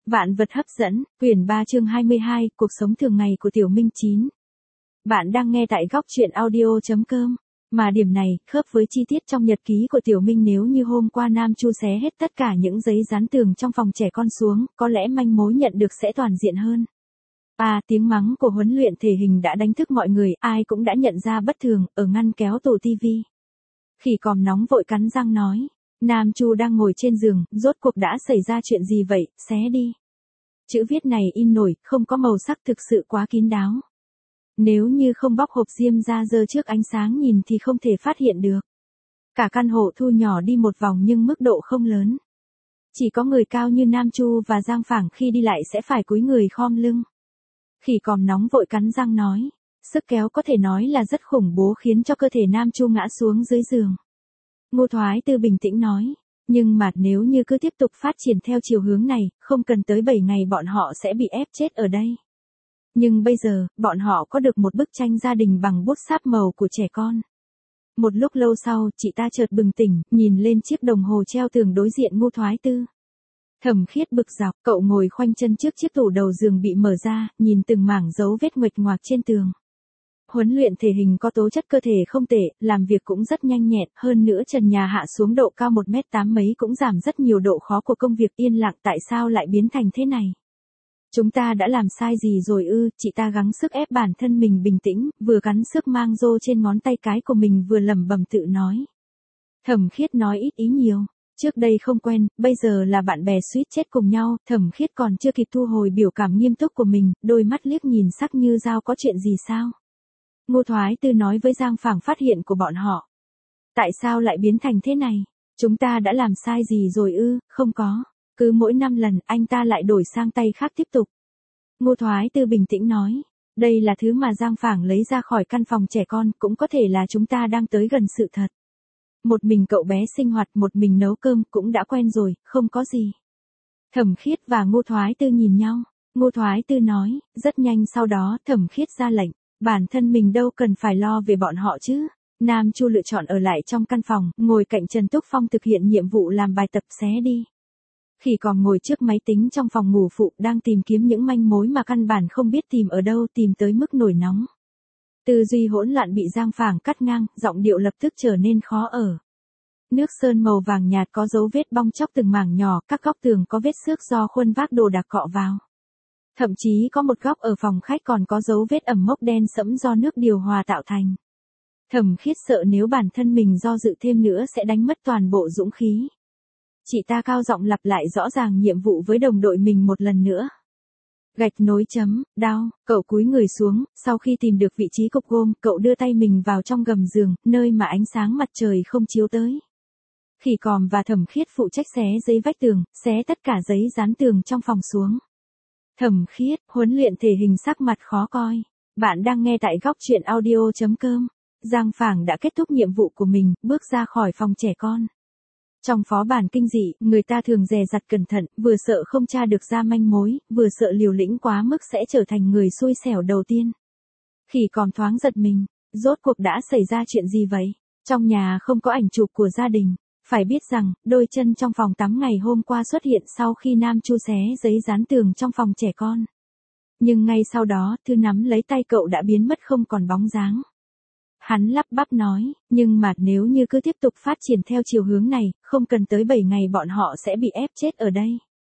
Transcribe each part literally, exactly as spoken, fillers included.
Vạn vật hấp dẫn, quyển ba chương hai mươi hai, cuộc sống thường ngày của Tiểu Minh chín. Bạn đang nghe tại góc truyện audio chấm com. Mà điểm này, khớp với chi tiết trong nhật ký của Tiểu Minh nếu như hôm qua Nam Chu xé hết tất cả những giấy dán tường trong phòng trẻ con xuống, có lẽ manh mối nhận được sẽ toàn diện hơn. À, tiếng mắng của huấn luyện thể hình đã đánh thức mọi người, ai cũng đã nhận ra bất thường, ở ngăn kéo tủ tivi. Khỉ còm nóng vội cắn răng nói. Nam Chu đang ngồi trên giường, rốt cuộc đã xảy ra chuyện gì vậy, xé đi. Chữ viết này in nổi, không có màu sắc thực sự quá kín đáo. Nếu như không bóc hộp diêm ra giơ trước ánh sáng nhìn thì không thể phát hiện được. Cả căn hộ thu nhỏ đi một vòng nhưng mức độ không lớn. Chỉ có người cao như Nam Chu và Giang Phảng khi đi lại sẽ phải cúi người khom lưng. Khỉ còm nóng vội cắn răng nói. Sức kéo có thể nói là rất khủng bố khiến cho cơ thể Nam Chu ngã xuống dưới giường. Ngô Thoái Tư bình tĩnh nói, nhưng mà nếu như cứ tiếp tục phát triển theo chiều hướng này, không cần tới bảy ngày bọn họ sẽ bị ép chết ở đây. Nhưng bây giờ, bọn họ có được một bức tranh gia đình bằng bút sáp màu của trẻ con. Một lúc lâu sau, chị ta chợt bừng tỉnh, nhìn lên chiếc đồng hồ treo tường đối diện Ngô Thoái Tư. Thẩm Khiết bực dọc, cậu ngồi khoanh chân trước chiếc tủ đầu giường bị mở ra, nhìn từng mảng dấu vết nguệch ngoạc trên tường. Huấn luyện thể hình có tố chất cơ thể không tệ, làm việc cũng rất nhanh nhẹn, hơn nữa trần nhà hạ xuống độ cao một mét tám mấy cũng giảm rất nhiều độ khó của công việc. Yên lặng, tại sao lại biến thành thế này? Chúng ta đã làm sai gì rồi ư? Chị ta gắng sức ép bản thân mình bình tĩnh, vừa cắn sức mang rô trên ngón tay cái của mình vừa lẩm bẩm tự nói. Thẩm Khiết nói ít ý nhiều, trước đây không quen, bây giờ là bạn bè suýt chết cùng nhau. Thẩm Khiết còn chưa kịp thu hồi biểu cảm nghiêm túc của mình, đôi mắt liếc nhìn sắc như dao. Có chuyện gì sao? Ngô Thoái Tư nói với Giang Phảng phát hiện của bọn họ. Tại sao lại biến thành thế này? Chúng ta đã làm sai gì rồi ư? Không có. Cứ mỗi năm lần anh ta lại đổi sang tay khác tiếp tục. Ngô Thoái Tư bình tĩnh nói. Đây là thứ mà Giang Phảng lấy ra khỏi căn phòng trẻ con, cũng có thể là chúng ta đang tới gần sự thật. Một mình cậu bé sinh hoạt, một mình nấu cơm, cũng đã quen rồi, không có gì. Thẩm Khiết và Ngô Thoái Tư nhìn nhau. Ngô Thoái Tư nói, rất nhanh sau đó Thẩm Khiết ra lệnh. Bản thân mình đâu cần phải lo về bọn họ chứ. Nam Chu lựa chọn ở lại trong căn phòng, ngồi cạnh Trần Túc Phong thực hiện nhiệm vụ làm bài tập xé đi. Khỉ còn ngồi trước máy tính trong phòng ngủ phụ đang tìm kiếm những manh mối mà căn bản không biết tìm ở đâu, tìm tới mức nổi nóng. Tư duy hỗn loạn bị Giang Phảng cắt ngang, giọng điệu lập tức trở nên khó ở. Nước sơn màu vàng nhạt có dấu vết bong chóc từng mảng nhỏ, các góc tường có vết xước do khuôn vác đồ đạc cọ vào. Thậm chí có một góc ở phòng khách còn có dấu vết ẩm mốc đen sẫm do nước điều hòa tạo thành. Thẩm Khiết sợ nếu bản thân mình do dự thêm nữa sẽ đánh mất toàn bộ dũng khí. Chị ta cao giọng lặp lại rõ ràng nhiệm vụ với đồng đội mình một lần nữa. Gạch nối chấm, đau, cậu cúi người xuống, sau khi tìm được vị trí cục gôm, cậu đưa tay mình vào trong gầm giường, nơi mà ánh sáng mặt trời không chiếu tới. Khỉ còm và Thẩm Khiết phụ trách xé giấy vách tường, xé tất cả giấy dán tường trong phòng xuống. Thẩm Khiết, huấn luyện thể hình sắc mặt khó coi. Bạn đang nghe tại góc truyện audio chấm com. Giang Phảng đã kết thúc nhiệm vụ của mình, bước ra khỏi phòng trẻ con. Trong phó bản kinh dị, người ta thường dè dặt cẩn thận, vừa sợ không tra được ra manh mối, vừa sợ liều lĩnh quá mức sẽ trở thành người xui xẻo đầu tiên. Khỉ còn thoáng giật mình, rốt cuộc đã xảy ra chuyện gì vậy? Trong nhà không có ảnh chụp của gia đình. Phải biết rằng, đôi chân trong phòng tắm ngày hôm qua xuất hiện sau khi Nam Chu xé giấy dán tường trong phòng trẻ con. Nhưng ngay sau đó, thứ nắm lấy tay cậu đã biến mất không còn bóng dáng. Hắn lắp bắp nói, nhưng mà nếu như cứ tiếp tục phát triển theo chiều hướng này, không cần tới bảy ngày bọn họ sẽ bị ép chết ở đây.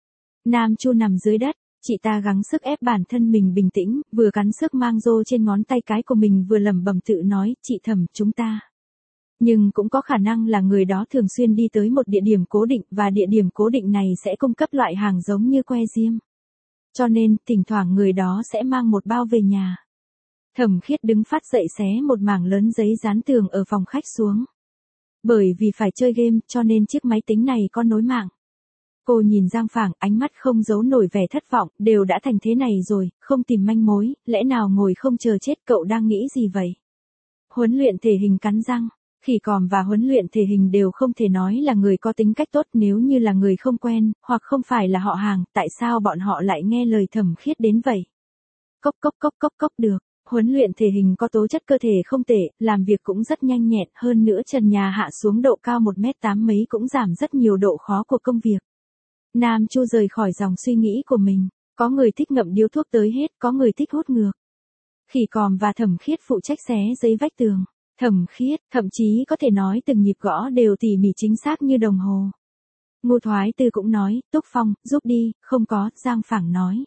Nam Chu nằm dưới đất, chị ta gắng sức ép bản thân mình bình tĩnh, vừa cắn sức mang rô trên ngón tay cái của mình vừa lẩm bẩm tự nói, chị Thẩm, chúng ta. Nhưng cũng có khả năng là người đó thường xuyên đi tới một địa điểm cố định và địa điểm cố định này sẽ cung cấp loại hàng giống như que diêm. Cho nên, thỉnh thoảng người đó sẽ mang một bao về nhà. Thẩm Khiết đứng phát dậy xé một mảng lớn giấy dán tường ở phòng khách xuống. Bởi vì phải chơi game cho nên chiếc máy tính này có nối mạng. Cô nhìn Giang Phảng, ánh mắt không giấu nổi vẻ thất vọng, đều đã thành thế này rồi, không tìm manh mối, lẽ nào ngồi không chờ chết, cậu đang nghĩ gì vậy? Huấn luyện thể hình cắn răng. Khỉ còm và huấn luyện thể hình đều không thể nói là người có tính cách tốt, nếu như là người không quen, hoặc không phải là họ hàng, tại sao bọn họ lại nghe lời Thẩm Khiết đến vậy? Cốc cốc cốc cốc cốc được, huấn luyện thể hình có tố chất cơ thể không tệ, làm việc cũng rất nhanh nhẹn, hơn nữa trần nhà hạ xuống độ cao một mét tám mấy cũng giảm rất nhiều độ khó của công việc. Nam Chu rời khỏi dòng suy nghĩ của mình, có người thích ngậm điếu thuốc tới hết, có người thích hút ngược. Khỉ Còm và Thẩm Khiết phụ trách xé giấy vách tường. Thẩm Khiết, thậm chí có thể nói từng nhịp gõ đều tỉ mỉ chính xác như đồng hồ. Ngô Thoái Tư cũng nói, Túc Phong, giúp đi, không có, Giang Phảng nói.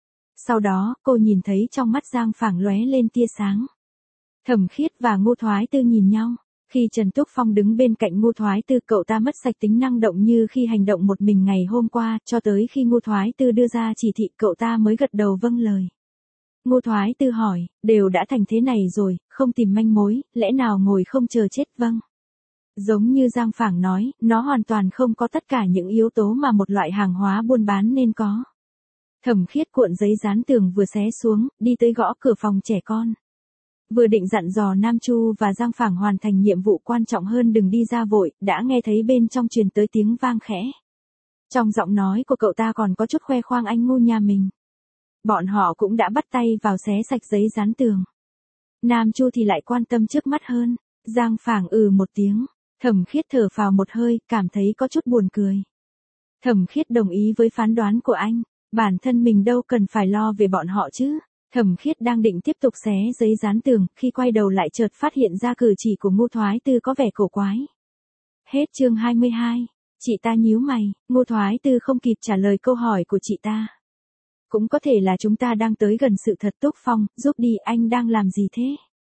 Sau đó, cô nhìn thấy trong mắt Giang Phảng lóe lên tia sáng. Thẩm Khiết và Ngô Thoái Tư nhìn nhau. Khi Trần Túc Phong đứng bên cạnh Ngô Thoái Tư, cậu ta mất sạch tính năng động như khi hành động một mình ngày hôm qua, cho tới khi Ngô Thoái Tư đưa ra chỉ thị cậu ta mới gật đầu vâng lời. Ngô Thoái Tư hỏi, đều đã thành thế này rồi, không tìm manh mối, lẽ nào ngồi không chờ chết? Vâng. Giống như Giang Phảng nói, nó hoàn toàn không có tất cả những yếu tố mà một loại hàng hóa buôn bán nên có. Thẩm Khiết cuộn giấy dán tường vừa xé xuống, đi tới gõ cửa phòng trẻ con. Vừa định dặn dò Nam Chu và Giang Phảng hoàn thành nhiệm vụ quan trọng hơn đừng đi ra vội, đã nghe thấy bên trong truyền tới tiếng vang khẽ. Trong giọng nói của cậu ta còn có chút khoe khoang anh ngu nhà mình. Bọn họ cũng đã bắt tay vào xé sạch giấy dán tường. Nam Chu thì lại quan tâm trước mắt hơn. Giang Phảng ừ một tiếng. Thẩm Khiết thở phào một hơi, cảm thấy có chút buồn cười. Thẩm Khiết đồng ý với phán đoán của anh. Bản thân mình đâu cần phải lo về bọn họ chứ. Thẩm Khiết đang định tiếp tục xé giấy dán tường, khi quay đầu lại chợt phát hiện ra cử chỉ của Ngô Thoái Tư có vẻ cổ quái. Hết chương hai mươi hai. Chị ta nhíu mày, Ngô Thoái Tư không kịp trả lời câu hỏi của chị ta. Cũng có thể là chúng ta đang tới gần sự thật. Túc Phong, giúp đi, anh đang làm gì thế?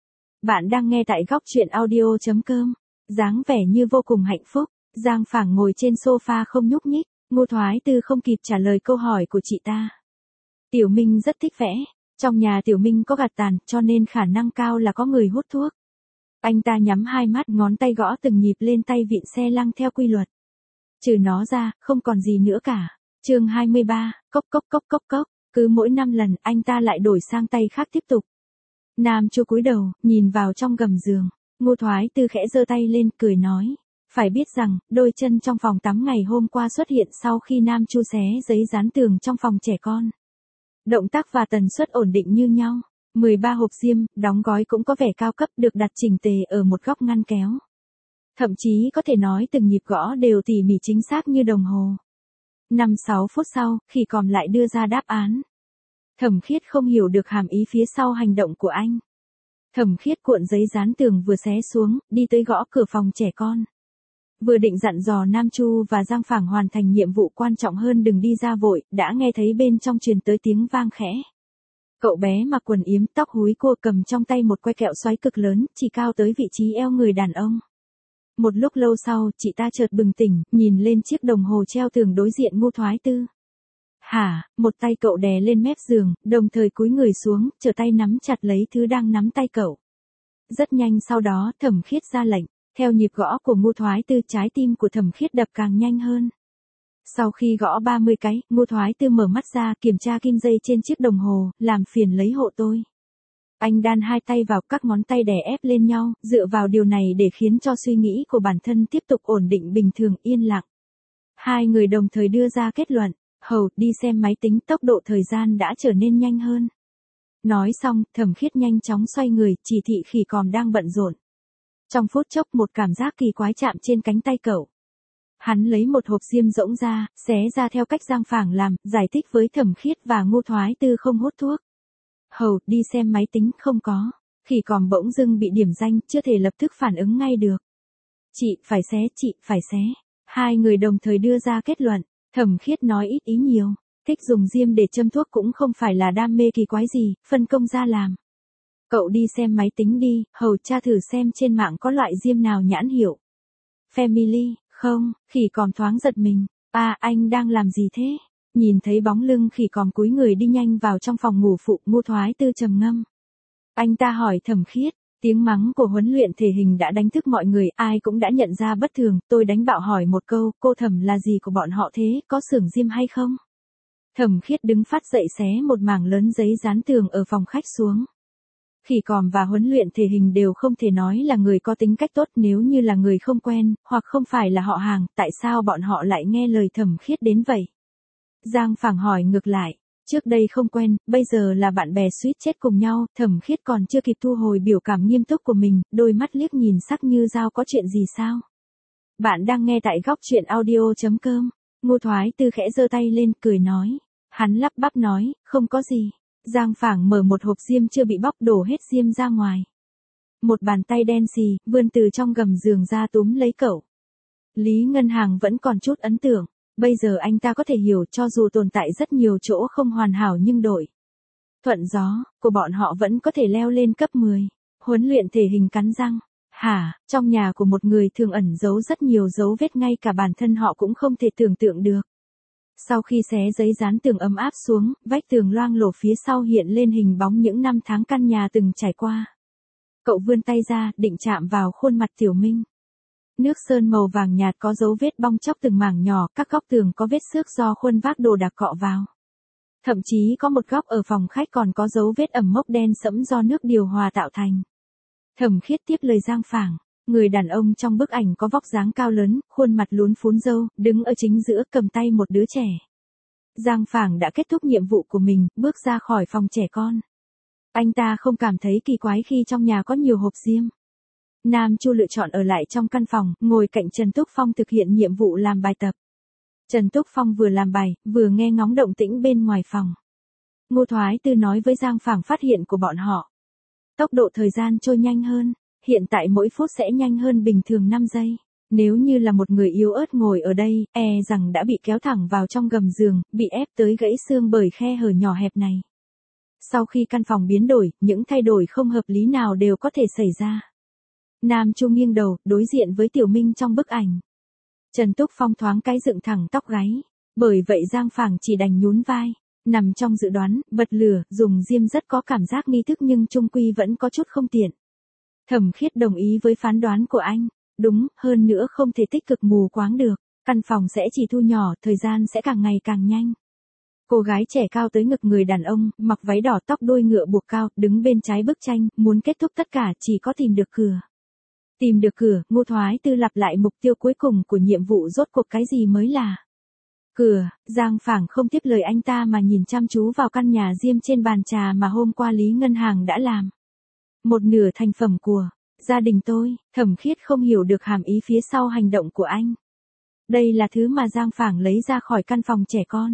Bạn đang nghe tại góc truyện audio chấm com. Dáng vẻ như vô cùng hạnh phúc. Giang Phảng ngồi trên sofa không nhúc nhích. Ngô Thoái Tư không kịp trả lời câu hỏi của chị ta. Tiểu Minh rất thích vẽ. Trong nhà Tiểu Minh có gạt tàn, cho nên khả năng cao là có người hút thuốc. Anh ta nhắm hai mắt, ngón tay gõ từng nhịp lên tay vịn xe lăng theo quy luật. Trừ nó ra, không còn gì nữa cả. Chương hai mươi ba, cốc cốc cốc cốc cốc, cứ mỗi năm lần anh ta lại đổi sang tay khác tiếp tục. Nam Chu cúi đầu, nhìn vào trong gầm giường. Ngô Thoái Tư khẽ giơ tay lên, cười nói. Phải biết rằng, đôi chân trong phòng tắm ngày hôm qua xuất hiện sau khi Nam Chu xé giấy dán tường trong phòng trẻ con. Động tác và tần suất ổn định như nhau. mười ba hộp diêm, đóng gói cũng có vẻ cao cấp, được đặt chỉnh tề ở một góc ngăn kéo. Thậm chí có thể nói từng nhịp gõ đều tỉ mỉ chính xác như đồng hồ. năm sáu phút sau, Khỉ Còm lại đưa ra đáp án. Thẩm Khiết không hiểu được hàm ý phía sau hành động của anh. Thẩm Khiết cuộn giấy dán tường vừa xé xuống, đi tới gõ cửa phòng trẻ con. Vừa định dặn dò Nam Chu và Giang Phảng hoàn thành nhiệm vụ quan trọng hơn đừng đi ra vội, đã nghe thấy bên trong truyền tới tiếng vang khẽ. Cậu bé mặc quần yếm, tóc húi cua, cầm trong tay một que kẹo xoáy cực lớn, chỉ cao tới vị trí eo người đàn ông. Một lúc lâu sau, chị ta chợt bừng tỉnh, nhìn lên chiếc đồng hồ treo tường đối diện Ngô Thoái Tư. Hả, một tay cậu đè lên mép giường, đồng thời cúi người xuống, trở tay nắm chặt lấy thứ đang nắm tay cậu. Rất nhanh sau đó, Thẩm Khiết ra lệnh. Theo nhịp gõ của Ngô Thoái Tư, trái tim của Thẩm Khiết đập càng nhanh hơn. Sau khi gõ ba mươi cái, Ngô Thoái Tư mở mắt ra, kiểm tra kim dây trên chiếc đồng hồ, làm phiền lấy hộ tôi. Anh đan hai tay vào, các ngón tay đè ép lên nhau, dựa vào điều này để khiến cho suy nghĩ của bản thân tiếp tục ổn định bình thường, yên lặng. Hai người đồng thời đưa ra kết luận, hầu, đi xem máy tính, tốc độ thời gian đã trở nên nhanh hơn. Nói xong, Thẩm Khiết nhanh chóng xoay người, chỉ thị Khỉ Còm đang bận rộn. Trong phút chốc một cảm giác kỳ quái chạm trên cánh tay cậu. Hắn lấy một hộp diêm rỗng ra, xé ra theo cách Giang Phảng làm, giải thích với Thẩm Khiết và Ngô Thoái Tư không hút thuốc. Hầu, đi xem máy tính, không có. Khỉ Còm bỗng dưng bị điểm danh, chưa thể lập tức phản ứng ngay được. Chị, phải xé, chị, phải xé. Hai người đồng thời đưa ra kết luận. Thẩm Khiết nói ít ý nhiều. Thích dùng diêm để châm thuốc cũng không phải là đam mê kỳ quái gì, phân công ra làm. Cậu đi xem máy tính đi, hầu tra thử xem trên mạng có loại diêm nào nhãn hiệu. Family, không, Khỉ Còm thoáng giật mình. À, anh đang làm gì thế? Nhìn thấy bóng lưng Khỉ Còm cúi người đi nhanh vào trong phòng ngủ phụ, Ngô Thoái Tư trầm ngâm. Anh ta hỏi Thẩm Khiết, tiếng mắng của huấn luyện thể hình đã đánh thức mọi người, ai cũng đã nhận ra bất thường, tôi đánh bạo hỏi một câu, cô Thẩm là gì của bọn họ thế, có xưởng diêm hay không? Thẩm Khiết đứng phát dậy xé một mảng lớn giấy dán tường ở phòng khách xuống. Khỉ Còm và huấn luyện thể hình đều không thể nói là người có tính cách tốt, nếu như là người không quen, hoặc không phải là họ hàng, tại sao bọn họ lại nghe lời Thẩm Khiết đến vậy? Giang Phảng hỏi ngược lại, trước đây không quen, bây giờ là bạn bè suýt chết cùng nhau. Thẩm Khiết còn chưa kịp thu hồi biểu cảm nghiêm túc của mình, đôi mắt liếc nhìn sắc như dao, có chuyện gì sao? Bạn đang nghe tại góc truyện audio chấm com. Ngô Thoái Tư khẽ giơ tay lên, cười nói. Hắn lắp bắp nói, không có gì. Giang Phảng mở một hộp diêm chưa bị bóc, đổ hết diêm ra ngoài. Một bàn tay đen xì, vươn từ trong gầm giường ra túm lấy cậu. Lý Ngân Hàng vẫn còn chút ấn tượng. Bây giờ anh ta có thể hiểu cho dù tồn tại rất nhiều chỗ không hoàn hảo nhưng đổi thuận gió của bọn họ vẫn có thể leo lên cấp mười. Huấn luyện thể hình cắn răng. Hả, trong nhà của một người thường ẩn giấu rất nhiều dấu vết ngay cả bản thân họ cũng không thể tưởng tượng được. Sau khi xé giấy dán tường ấm áp xuống, vách tường loang lổ phía sau hiện lên hình bóng những năm tháng căn nhà từng trải qua. Cậu vươn tay ra, định chạm vào khuôn mặt Tiểu Minh. Nước sơn màu vàng nhạt có dấu vết bong chóc từng mảng nhỏ, các góc tường có vết xước do khuôn vác đồ đạc cọ vào. Thậm chí có một góc ở phòng khách còn có dấu vết ẩm mốc đen sẫm do nước điều hòa tạo thành. Thẩm Khiết tiếp lời Giang Phảng, người đàn ông trong bức ảnh có vóc dáng cao lớn, khuôn mặt lún phún râu, đứng ở chính giữa cầm tay một đứa trẻ. Giang Phảng đã kết thúc nhiệm vụ của mình, bước ra khỏi phòng trẻ con. Anh ta không cảm thấy kỳ quái khi trong nhà có nhiều hộp diêm. Nam Chu lựa chọn ở lại trong căn phòng, ngồi cạnh Trần Túc Phong thực hiện nhiệm vụ làm bài tập. Trần Túc Phong vừa làm bài, vừa nghe ngóng động tĩnh bên ngoài phòng. Ngô Thoái Tư nói với Giang Phảng phát hiện của bọn họ. Tốc độ thời gian trôi nhanh hơn, hiện tại mỗi phút sẽ nhanh hơn bình thường năm giây. Nếu như là một người yếu ớt ngồi ở đây, e rằng đã bị kéo thẳng vào trong gầm giường, bị ép tới gãy xương bởi khe hở nhỏ hẹp này. Sau khi căn phòng biến đổi, những thay đổi không hợp lý nào đều có thể xảy ra. Nam Chu nghiêng đầu, đối diện với Tiểu Minh trong bức ảnh. Trần Túc Phong thoáng cái dựng thẳng tóc gáy. Bởi vậy Giang Phảng chỉ đành nhún vai. Nằm trong dự đoán, bật lửa, dùng diêm rất có cảm giác nghi thức nhưng chung quy vẫn có chút không tiện. Thẩm Khiết đồng ý với phán đoán của anh. Đúng, hơn nữa không thể tích cực mù quáng được. Căn phòng sẽ chỉ thu nhỏ, thời gian sẽ càng ngày càng nhanh. Cô gái trẻ cao tới ngực người đàn ông, mặc váy đỏ tóc đuôi ngựa buộc cao, đứng bên trái bức tranh, muốn kết thúc tất cả chỉ có tìm được cửa. Tìm được cửa, Ngô Thoái Tư lặp lại mục tiêu cuối cùng của nhiệm vụ, rốt cuộc cái gì mới là cửa. Giang Phảng không tiếp lời anh ta mà nhìn chăm chú vào căn nhà diêm trên bàn trà mà hôm qua Lý Ngân Hàng đã làm. Một nửa thành phẩm của gia đình tôi. Thẩm Khiết không hiểu được hàm ý phía sau hành động của anh. Đây là thứ mà Giang Phảng lấy ra khỏi căn phòng trẻ con.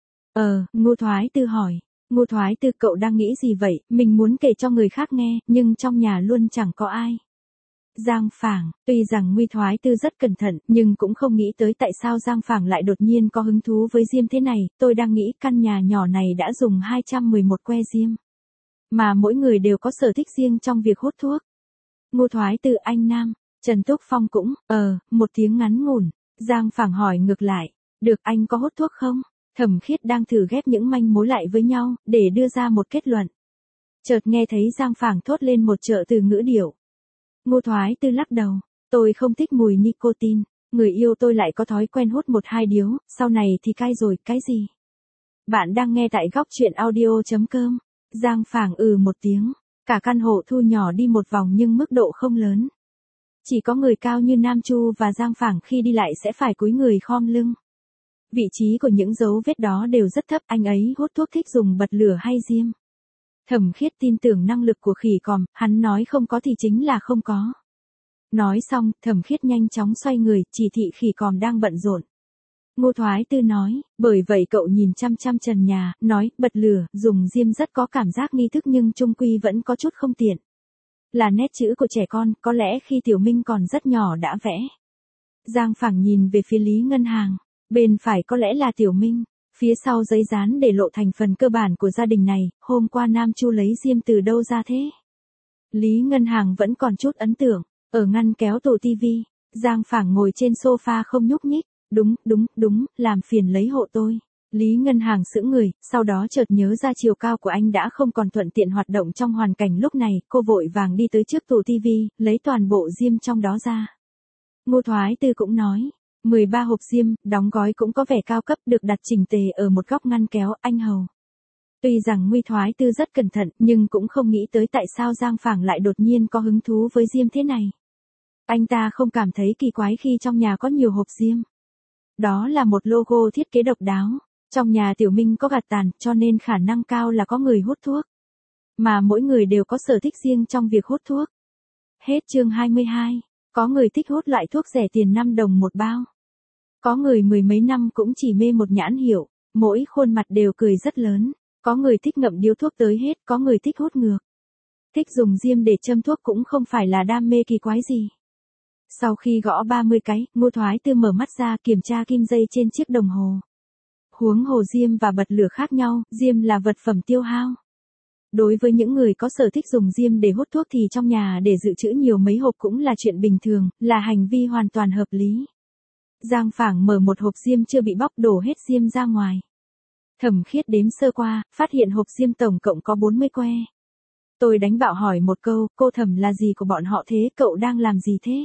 Ờ, Ngô Thoái Tư hỏi. Ngô Thoái Tư, cậu đang nghĩ gì vậy? Mình muốn kể cho người khác nghe, nhưng trong nhà luôn chẳng có ai. Giang Phảng, tuy rằng Ngô Thoái Tư rất cẩn thận, nhưng cũng không nghĩ tới tại sao Giang Phảng lại đột nhiên có hứng thú với diêm thế này. Tôi đang nghĩ căn nhà nhỏ này đã dùng hai trăm mười một que diêm. Mà mỗi người đều có sở thích riêng trong việc hút thuốc. Ngô Thoái Tư, anh Nam. Trần Túc Phong cũng, ờ, một tiếng ngắn ngủn. Giang Phảng hỏi ngược lại, được, anh có hút thuốc không? Thẩm Khiết đang thử ghép những manh mối lại với nhau, để đưa ra một kết luận. Chợt nghe thấy Giang Phảng thốt lên một trợ từ ngữ điệu. Ngô Thoái Tư lắc đầu, tôi không thích mùi nicotine, người yêu tôi lại có thói quen hút một hai điếu, sau này thì cai rồi, cái gì? Bạn đang nghe tại góc truyện audio chấm com. Giang Phảng ừ một tiếng, cả căn hộ thu nhỏ đi một vòng nhưng mức độ không lớn. Chỉ có người cao như Nam Chu và Giang Phảng khi đi lại sẽ phải cúi người khom lưng. Vị trí của những dấu vết đó đều rất thấp, anh ấy hút thuốc thích dùng bật lửa hay diêm. Thẩm Khiết tin tưởng năng lực của khỉ còm, hắn nói không có thì chính là không có. Nói xong, Thẩm Khiết nhanh chóng xoay người, chỉ thị khỉ còm đang bận rộn. Ngô Thoái Tư nói, bởi vậy cậu nhìn chăm chăm trần nhà, nói, bật lửa, dùng diêm rất có cảm giác nghi thức nhưng chung quy vẫn có chút không tiện. Là nét chữ của trẻ con, có lẽ khi Tiểu Minh còn rất nhỏ đã vẽ. Giang Phảng nhìn về phía Lý Ngân Hàng, bên phải có lẽ là Tiểu Minh. Phía sau giấy dán để lộ thành phần cơ bản của gia đình này, hôm qua Nam Chu lấy diêm từ đâu ra thế? Lý Ngân Hàng vẫn còn chút ấn tượng, ở ngăn kéo tủ tivi, Giang Phảng ngồi trên sofa không nhúc nhích, đúng, đúng, đúng, làm phiền lấy hộ tôi. Lý Ngân Hàng sững người, sau đó chợt nhớ ra chiều cao của anh đã không còn thuận tiện hoạt động trong hoàn cảnh lúc này, cô vội vàng đi tới trước tủ tivi, lấy toàn bộ diêm trong đó ra. Ngô Thoái Tư cũng nói. mười ba hộp diêm, đóng gói cũng có vẻ cao cấp, được đặt chỉnh tề ở một góc ngăn kéo, anh hầu. Tuy rằng Ngô Thoái Tư rất cẩn thận, nhưng cũng không nghĩ tới tại sao Giang Phảng lại đột nhiên có hứng thú với diêm thế này. Anh ta không cảm thấy kỳ quái khi trong nhà có nhiều hộp diêm. Đó là một logo thiết kế độc đáo. Trong nhà Tiểu Minh có gạt tàn, cho nên khả năng cao là có người hút thuốc. Mà mỗi người đều có sở thích riêng trong việc hút thuốc. Hết chương hai mươi hai. Có người thích hút loại thuốc rẻ tiền năm đồng một bao. Có người mười mấy năm cũng chỉ mê một nhãn hiệu, mỗi khuôn mặt đều cười rất lớn. Có người thích ngậm điếu thuốc tới hết, có người thích hút ngược. Thích dùng diêm để châm thuốc cũng không phải là đam mê kỳ quái gì. Sau khi gõ ba mươi cái, Ngô Thoái Tư mở mắt ra kiểm tra kim dây trên chiếc đồng hồ. Huống hồ diêm và bật lửa khác nhau, diêm là vật phẩm tiêu hao. Đối với những người có sở thích dùng diêm để hút thuốc thì trong nhà để dự trữ nhiều mấy hộp cũng là chuyện bình thường, là hành vi hoàn toàn hợp lý. Giang Phảng mở một hộp diêm chưa bị bóc đổ hết diêm ra ngoài. Thẩm Khiết đếm sơ qua, phát hiện hộp diêm tổng cộng có bốn mươi que. Tôi đánh bạo hỏi một câu, cô Thẩm là gì của bọn họ thế, cậu đang làm gì thế?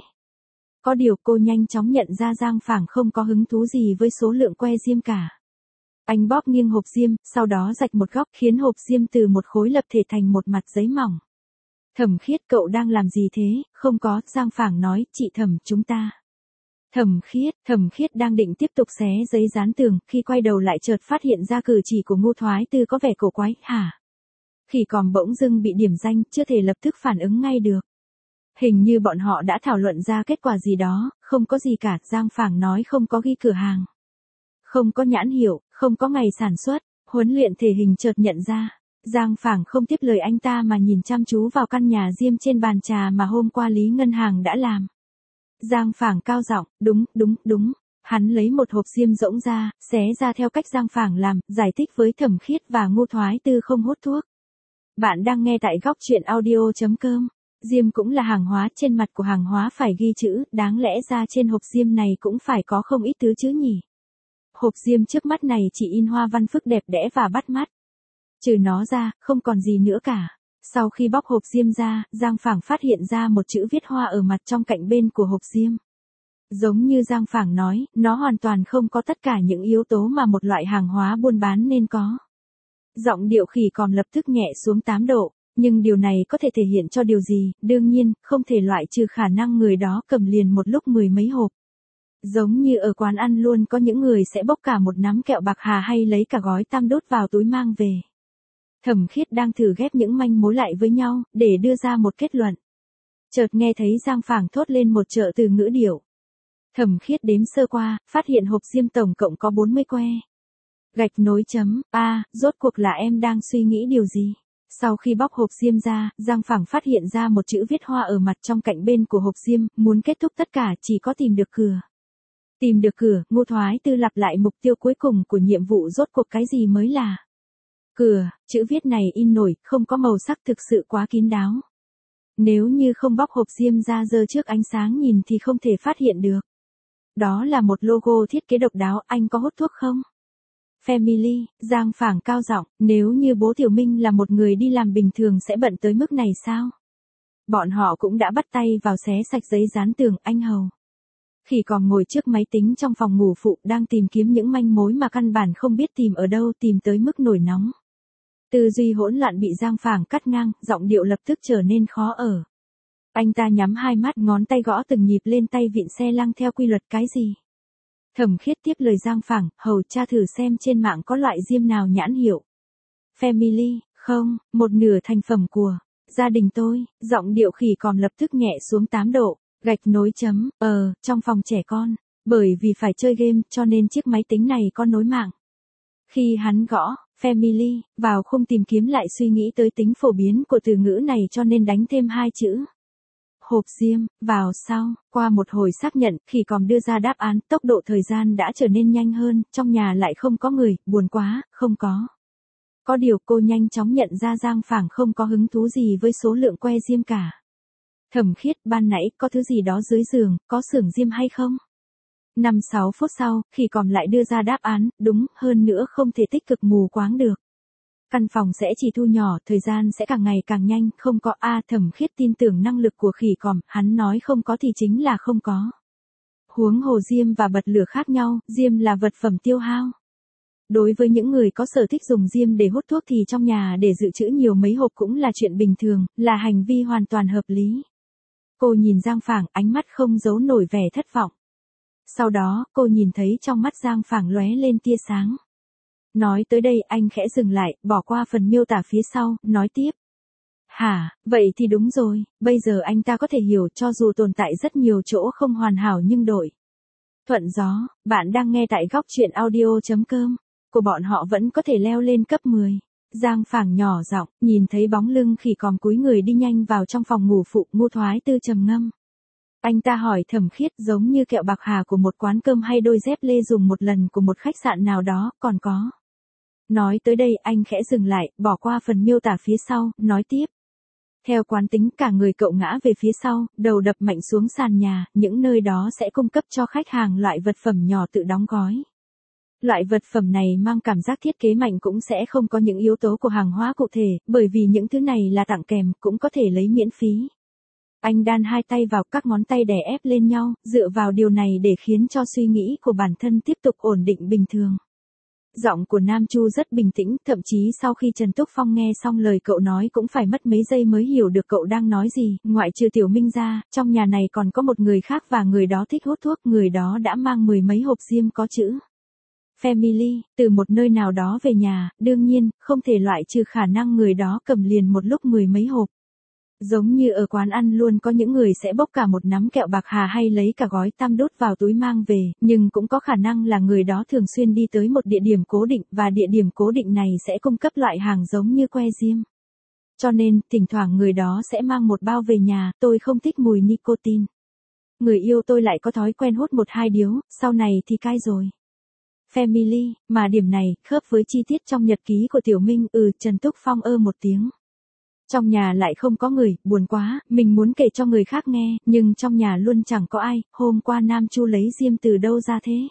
Có điều cô nhanh chóng nhận ra Giang Phảng không có hứng thú gì với số lượng que diêm cả. Anh bóp nghiêng hộp diêm, sau đó rạch một góc khiến hộp diêm từ một khối lập thể thành một mặt giấy mỏng. Thẩm Khiết, cậu đang làm gì thế? Không có, Giang Phảng nói, chị Thẩm, chúng ta. Thẩm Khiết, Thẩm Khiết đang định tiếp tục xé giấy dán tường, khi quay đầu lại chợt phát hiện ra cử chỉ của Ngô Thoái Tư có vẻ cổ quái, hả? Khỉ còm bỗng dưng bị điểm danh, chưa thể lập tức phản ứng ngay được. Hình như bọn họ đã thảo luận ra kết quả gì đó, không có gì cả, Giang Phảng nói không có ghi cửa hàng. Không có nhãn hiệu, không có ngày sản xuất, huấn luyện thể hình chợt nhận ra. Giang Phảng không tiếp lời anh ta mà nhìn chăm chú vào căn nhà diêm trên bàn trà mà hôm qua Lý Ngân Hàng đã làm. Giang Phảng cao giọng, đúng, đúng, đúng. Hắn lấy một hộp diêm rỗng ra, xé ra theo cách Giang Phảng làm, giải thích với Thẩm Khiết và Ngô Thoái Tư không hút thuốc. Bạn đang nghe tại góc truyện audio chấm com. Diêm cũng là hàng hóa, trên mặt của hàng hóa phải ghi chữ, đáng lẽ ra trên hộp diêm này cũng phải có không ít thứ chứ nhỉ. Hộp diêm trước mắt này chỉ in hoa văn phức đẹp đẽ và bắt mắt. Trừ nó ra, không còn gì nữa cả. Sau khi bóc hộp diêm ra, Giang Phảng phát hiện ra một chữ viết hoa ở mặt trong cạnh bên của hộp diêm. Giống như Giang Phảng nói, nó hoàn toàn không có tất cả những yếu tố mà một loại hàng hóa buôn bán nên có. Giọng điệu khỉ còm lập tức nhẹ xuống tám độ, nhưng điều này có thể thể hiện cho điều gì, đương nhiên, không thể loại trừ khả năng người đó cầm liền một lúc mười mấy hộp. Giống như ở quán ăn luôn có những người sẽ bốc cả một nắm kẹo bạc hà hay lấy cả gói tam đốt vào túi mang về. Thẩm Khiết đang thử ghép những manh mối lại với nhau, để đưa ra một kết luận. Chợt nghe thấy Giang Phảng thốt lên một trợ từ ngữ điệu. Thẩm Khiết đếm sơ qua, phát hiện hộp diêm tổng cộng có bốn mươi que. Gạch nối chấm, a, à, rốt cuộc là em đang suy nghĩ điều gì? Sau khi bóc hộp diêm ra, Giang Phảng phát hiện ra một chữ viết hoa ở mặt trong cạnh bên của hộp diêm, muốn kết thúc tất cả chỉ có tìm được cửa. Tìm được cửa, Ngô Thoái Tư lặp lại mục tiêu cuối cùng của nhiệm vụ, rốt cuộc cái gì mới là cửa, chữ viết này in nổi, không có màu sắc, thực sự quá kín đáo. Nếu như không bóc hộp diêm ra giơ trước ánh sáng nhìn thì không thể phát hiện được. Đó là một logo thiết kế độc đáo, anh có hút thuốc không? Family, Giang Phảng cao giọng, nếu như bố Tiểu Minh là một người đi làm bình thường sẽ bận tới mức này sao? Bọn họ cũng đã bắt tay vào xé sạch giấy dán tường, anh hầu. Khỉ còn ngồi trước máy tính trong phòng ngủ phụ đang tìm kiếm những manh mối mà căn bản không biết tìm ở đâu, tìm tới mức nổi nóng. Tư duy hỗn loạn bị Giang Phảng cắt ngang, giọng điệu lập tức trở nên khó ở. Anh ta nhắm hai mắt, ngón tay gõ từng nhịp lên tay vịn xe lăng theo quy luật. Cái gì? Thẩm Khiết tiếp lời Giang Phảng, hầu tra thử xem trên mạng có loại diêm nào nhãn hiệu Family, không, một nửa thành phẩm của gia đình tôi. Giọng điệu khỉ còm lập tức nhẹ xuống tám độ. Gạch nối chấm, ờ, trong phòng trẻ con, bởi vì phải chơi game cho nên chiếc máy tính này có nối mạng. Khi hắn gõ Family vào khung tìm kiếm lại suy nghĩ tới tính phổ biến của từ ngữ này cho nên đánh thêm hai chữ. Hộp diêm, vào sau, qua một hồi xác nhận, khỉ còm đưa ra đáp án, tốc độ thời gian đã trở nên nhanh hơn, trong nhà lại không có người, buồn quá, không có. Có điều cô nhanh chóng nhận ra Giang Phảng không có hứng thú gì với số lượng que diêm cả. Thẩm Khiết, ban nãy có thứ gì đó dưới giường, có xưởng diêm hay không? năm sáu phút sau, khỉ còm lại đưa ra đáp án, đúng, hơn nữa không thể tích cực mù quáng được. Căn phòng sẽ chỉ thu nhỏ, thời gian sẽ càng ngày càng nhanh, không có. A à, Thẩm Khiết tin tưởng năng lực của khỉ còm, hắn nói không có thì chính là không có. Huống hồ diêm và bật lửa khác nhau, diêm là vật phẩm tiêu hao. Đối với những người có sở thích dùng diêm để hút thuốc thì trong nhà để dự trữ nhiều mấy hộp cũng là chuyện bình thường, là hành vi hoàn toàn hợp lý. Cô nhìn Giang Phảng, ánh mắt không giấu nổi vẻ thất vọng. Sau đó, cô nhìn thấy trong mắt Giang Phảng lóe lên tia sáng. Nói tới đây anh khẽ dừng lại, bỏ qua phần miêu tả phía sau, nói tiếp. Hả, vậy thì đúng rồi, bây giờ anh ta có thể hiểu cho dù tồn tại rất nhiều chỗ không hoàn hảo nhưng đổi Thuận gió, bạn đang nghe tại góc chuyện audio chấm com. Của bọn họ vẫn có thể leo lên cấp mười. Giang Phảng nhỏ giọng, nhìn thấy bóng lưng khỉ còm cúi người đi nhanh vào trong phòng ngủ phụ, Ngô Thoái Tư trầm ngâm. Anh ta hỏi Thẩm Khiết, giống như kẹo bạc hà của một quán cơm hay đôi dép lê dùng một lần của một khách sạn nào đó, còn có. Nói tới đây anh khẽ dừng lại, bỏ qua phần miêu tả phía sau, nói tiếp. Theo quán tính cả người cậu ngã về phía sau, đầu đập mạnh xuống sàn nhà, những nơi đó sẽ cung cấp cho khách hàng loại vật phẩm nhỏ tự đóng gói. Loại vật phẩm này mang cảm giác thiết kế mạnh cũng sẽ không có những yếu tố của hàng hóa cụ thể, bởi vì những thứ này là tặng kèm, cũng có thể lấy miễn phí. Anh đan hai tay vào, các ngón tay đè ép lên nhau, dựa vào điều này để khiến cho suy nghĩ của bản thân tiếp tục ổn định bình thường. Giọng của Nam Chu rất bình tĩnh, thậm chí sau khi Trần Túc Phong nghe xong lời cậu nói cũng phải mất mấy giây mới hiểu được cậu đang nói gì, ngoại trừ Tiểu Minh ra, trong nhà này còn có một người khác và người đó thích hút thuốc, người đó đã mang mười mấy hộp diêm có chữ Family, từ một nơi nào đó về nhà, đương nhiên, không thể loại trừ khả năng người đó cầm liền một lúc mười mấy hộp. Giống như ở quán ăn luôn có những người sẽ bốc cả một nắm kẹo bạc hà hay lấy cả gói tam đốt vào túi mang về, nhưng cũng có khả năng là người đó thường xuyên đi tới một địa điểm cố định và địa điểm cố định này sẽ cung cấp loại hàng giống như que diêm. Cho nên, thỉnh thoảng người đó sẽ mang một bao về nhà, tôi không thích mùi nicotine. Người yêu tôi lại có thói quen hút một hai điếu, sau này thì cai rồi. Family, mà điểm này, khớp với chi tiết trong nhật ký của Tiểu Minh, ừ, Trần Túc Phong ơ một tiếng. Trong nhà lại không có người, buồn quá, mình muốn kể cho người khác nghe, nhưng trong nhà luôn chẳng có ai, hôm qua Nam Chu lấy diêm từ đâu ra thế?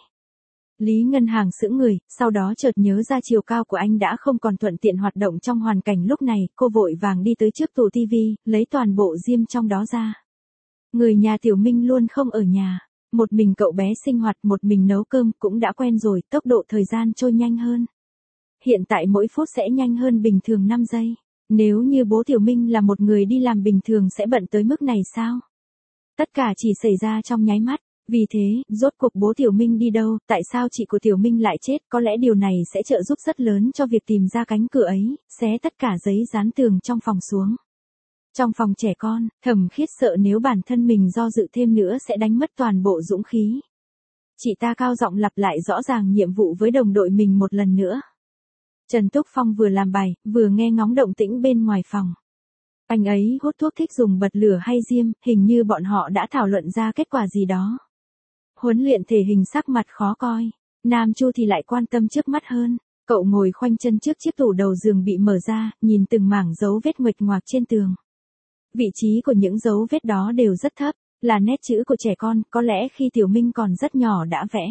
Lý Ngân Hàng sững người, sau đó chợt nhớ ra chiều cao của anh đã không còn thuận tiện hoạt động trong hoàn cảnh lúc này, cô vội vàng đi tới trước tủ tivi, lấy toàn bộ diêm trong đó ra. Người nhà Tiểu Minh luôn không ở nhà, một mình cậu bé sinh hoạt, một mình nấu cơm cũng đã quen rồi, tốc độ thời gian trôi nhanh hơn. Hiện tại mỗi phút sẽ nhanh hơn bình thường năm giây. Nếu như bố Tiểu Minh là một người đi làm bình thường sẽ bận tới mức này sao? Tất cả chỉ xảy ra trong nháy mắt. Vì thế, rốt cuộc bố Tiểu Minh đi đâu, tại sao chị của Tiểu Minh lại chết, có lẽ điều này sẽ trợ giúp rất lớn cho việc tìm ra cánh cửa ấy, xé tất cả giấy dán tường trong phòng xuống. Trong phòng trẻ con, Thẩm Khiết sợ nếu bản thân mình do dự thêm nữa sẽ đánh mất toàn bộ dũng khí. Chị ta cao giọng lặp lại rõ ràng nhiệm vụ với đồng đội mình một lần nữa. Trần Túc Phong vừa làm bài, vừa nghe ngóng động tĩnh bên ngoài phòng. Anh ấy hút thuốc thích dùng bật lửa hay diêm, hình như bọn họ đã thảo luận ra kết quả gì đó. Huấn luyện thể hình sắc mặt khó coi. Nam Chu thì lại quan tâm trước mắt hơn. Cậu ngồi khoanh chân trước chiếc tủ đầu giường bị mở ra, nhìn từng mảng dấu vết nguệch ngoạc trên tường. Vị trí của những dấu vết đó đều rất thấp, là nét chữ của trẻ con, có lẽ khi Tiểu Minh còn rất nhỏ đã vẽ.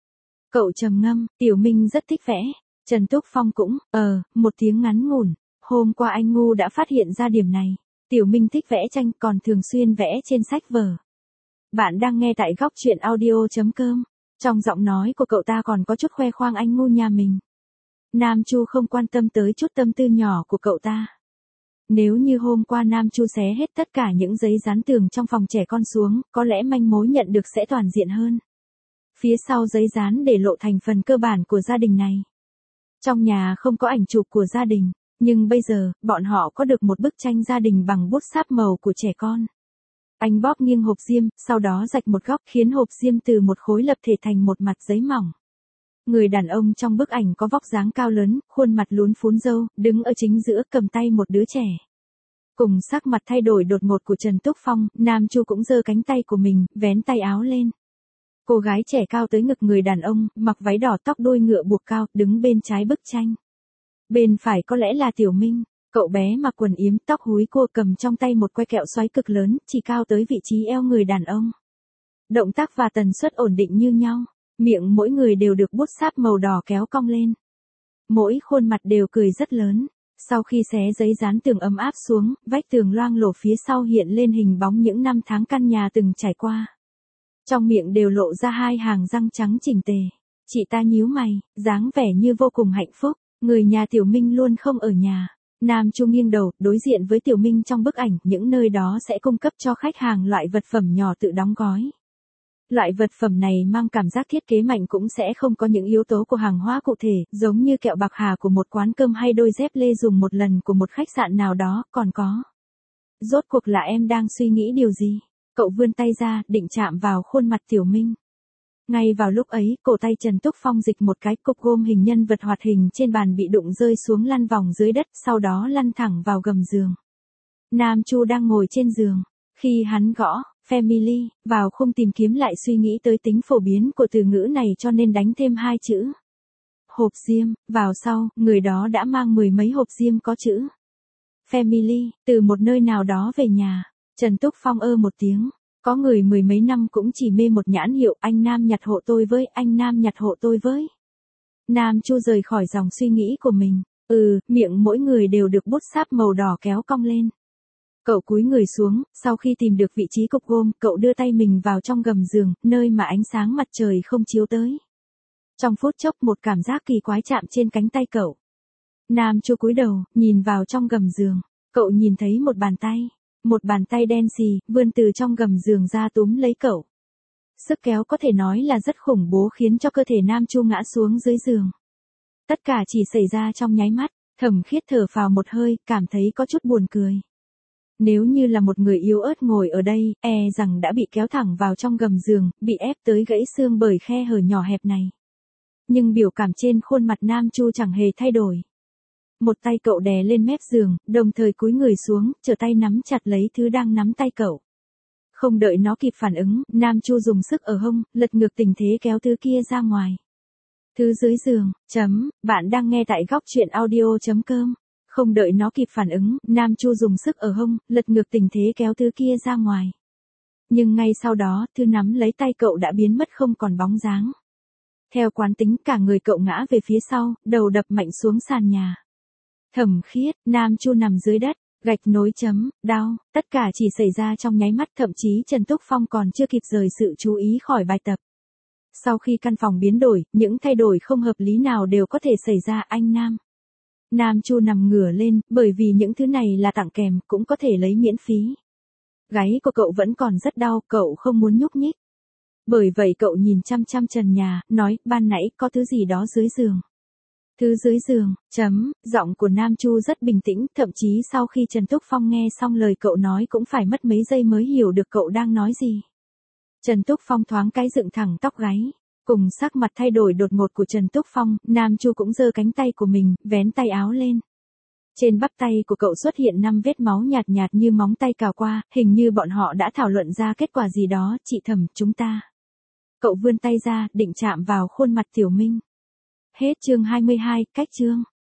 Cậu trầm ngâm, Tiểu Minh rất thích vẽ. Trần Túc Phong cũng, ờ, một tiếng ngắn ngủn. Hôm qua anh ngu đã phát hiện ra điểm này. Tiểu Minh thích vẽ tranh còn thường xuyên vẽ trên sách vở. Bạn đang nghe tại góc chuyện audio chấm com. Trong giọng nói của cậu ta còn có chút khoe khoang anh ngu nhà mình. Nam Chu không quan tâm tới chút tâm tư nhỏ của cậu ta. Nếu như hôm qua Nam Chu xé hết tất cả những giấy dán tường trong phòng trẻ con xuống, có lẽ manh mối nhận được sẽ toàn diện hơn. Phía sau giấy dán để lộ thành phần cơ bản của gia đình này. Trong nhà không có ảnh chụp của gia đình, nhưng bây giờ, bọn họ có được một bức tranh gia đình bằng bút sáp màu của trẻ con. Anh bóp nghiêng hộp diêm, sau đó rạch một góc khiến hộp diêm từ một khối lập thể thành một mặt giấy mỏng. Người đàn ông trong bức ảnh có vóc dáng cao lớn, khuôn mặt lún phún râu, đứng ở chính giữa cầm tay một đứa trẻ. Cùng sắc mặt thay đổi đột ngột của Trần Túc Phong, Nam Chu cũng giơ cánh tay của mình, vén tay áo lên. Cô gái trẻ cao tới ngực người đàn ông, mặc váy đỏ tóc đuôi ngựa buộc cao, đứng bên trái bức tranh. Bên phải có lẽ là Tiểu Minh, cậu bé mặc quần yếm tóc húi cua cầm trong tay một que kẹo xoáy cực lớn, chỉ cao tới vị trí eo người đàn ông. Động tác và tần suất ổn định như nhau, miệng mỗi người đều được bút sáp màu đỏ kéo cong lên. Mỗi khuôn mặt đều cười rất lớn. Sau khi xé giấy dán tường ấm áp xuống, vách tường loang lổ phía sau hiện lên hình bóng những năm tháng căn nhà từng trải qua. Trong miệng đều lộ ra hai hàng răng trắng chỉnh tề. Chị ta nhíu mày, dáng vẻ như vô cùng hạnh phúc. Người nhà Tiểu Minh luôn không ở nhà. Nam Chu nghiêng đầu, đối diện với Tiểu Minh trong bức ảnh, những nơi đó sẽ cung cấp cho khách hàng loại vật phẩm nhỏ tự đóng gói. Loại vật phẩm này mang cảm giác thiết kế mạnh cũng sẽ không có những yếu tố của hàng hóa cụ thể, giống như kẹo bạc hà của một quán cơm hay đôi dép lê dùng một lần của một khách sạn nào đó, còn có. Rốt cuộc là em đang suy nghĩ điều gì? Cậu vươn tay ra, định chạm vào khuôn mặt Tiểu Minh. Ngay vào lúc ấy, cổ tay Trần Túc Phong dịch một cái, cục gôm hình nhân vật hoạt hình trên bàn bị đụng rơi xuống lăn vòng dưới đất, sau đó lăn thẳng vào gầm giường. Nam Chu đang ngồi trên giường. Khi hắn gõ family vào khung tìm kiếm lại suy nghĩ tới tính phổ biến của từ ngữ này cho nên đánh thêm hai chữ hộp diêm vào sau, người đó đã mang mười mấy hộp diêm có chữ family từ một nơi nào đó về nhà. Trần Túc Phong ơ một tiếng, có người mười mấy năm cũng chỉ mê một nhãn hiệu, anh Nam nhặt hộ tôi với, anh Nam nhặt hộ tôi với. Nam Chu rời khỏi dòng suy nghĩ của mình. Ừ, miệng mỗi người đều được bút sáp màu đỏ kéo cong lên. Cậu cúi người xuống, sau khi tìm được vị trí cục gôm, cậu đưa tay mình vào trong gầm giường, nơi mà ánh sáng mặt trời không chiếu tới. Trong phút chốc một cảm giác kỳ quái chạm trên cánh tay cậu. Nam Chu cúi đầu, nhìn vào trong gầm giường. Cậu nhìn thấy một bàn tay. Một bàn tay đen xì, vươn từ trong gầm giường ra túm lấy cậu. Sức kéo có thể nói là rất khủng bố khiến cho cơ thể Nam Chu ngã xuống dưới giường. Tất cả chỉ xảy ra trong nháy mắt, Thẩm Khiết thở phào một hơi, cảm thấy có chút buồn cười. Nếu như là một người yếu ớt ngồi ở đây, e rằng đã bị kéo thẳng vào trong gầm giường, bị ép tới gãy xương bởi khe hở nhỏ hẹp này. Nhưng biểu cảm trên khuôn mặt Nam Chu chẳng hề thay đổi. Một tay cậu đè lên mép giường, đồng thời cúi người xuống, trở tay nắm chặt lấy thứ đang nắm tay cậu. Không đợi nó kịp phản ứng, Nam Chu dùng sức ở hông, lật ngược tình thế kéo thứ kia ra ngoài. Thứ dưới giường, chấm, bạn đang nghe tại góc truyện audio chấm com. Không đợi nó kịp phản ứng, Nam Chu dùng sức ở hông, lật ngược tình thế kéo thứ kia ra ngoài. Nhưng ngay sau đó, thứ nắm lấy tay cậu đã biến mất không còn bóng dáng. Theo quán tính cả người cậu ngã về phía sau, đầu đập mạnh xuống sàn nhà. Thẩm Khiết, Nam Chu nằm dưới đất, gạch nối chấm, đau, tất cả chỉ xảy ra trong nháy mắt, thậm chí Trần Túc Phong còn chưa kịp rời sự chú ý khỏi bài tập. Sau khi căn phòng biến đổi, những thay đổi không hợp lý nào đều có thể xảy ra anh Nam. Nam Chu nằm ngửa lên, bởi vì những thứ này là tặng kèm, cũng có thể lấy miễn phí. Gáy của cậu vẫn còn rất đau, cậu không muốn nhúc nhích. Bởi vậy cậu nhìn chăm chăm trần nhà, nói, ban nãy có thứ gì đó dưới giường. Thứ dưới giường, chấm, giọng của Nam Chu rất bình tĩnh, thậm chí sau khi Trần Túc Phong nghe xong lời cậu nói cũng phải mất mấy giây mới hiểu được cậu đang nói gì. Trần Túc Phong thoáng cái dựng thẳng tóc gáy. Cùng sắc mặt thay đổi đột ngột của Trần Túc Phong, Nam Chu cũng giơ cánh tay của mình, vén tay áo lên. Trên bắp tay của cậu xuất hiện năm vết máu nhạt nhạt như móng tay cào qua, hình như bọn họ đã thảo luận ra kết quả gì đó, chị Thẩm, chúng ta. Cậu vươn tay ra, định chạm vào khuôn mặt Tiểu Minh. Hết chương hai mươi hai, cách chương.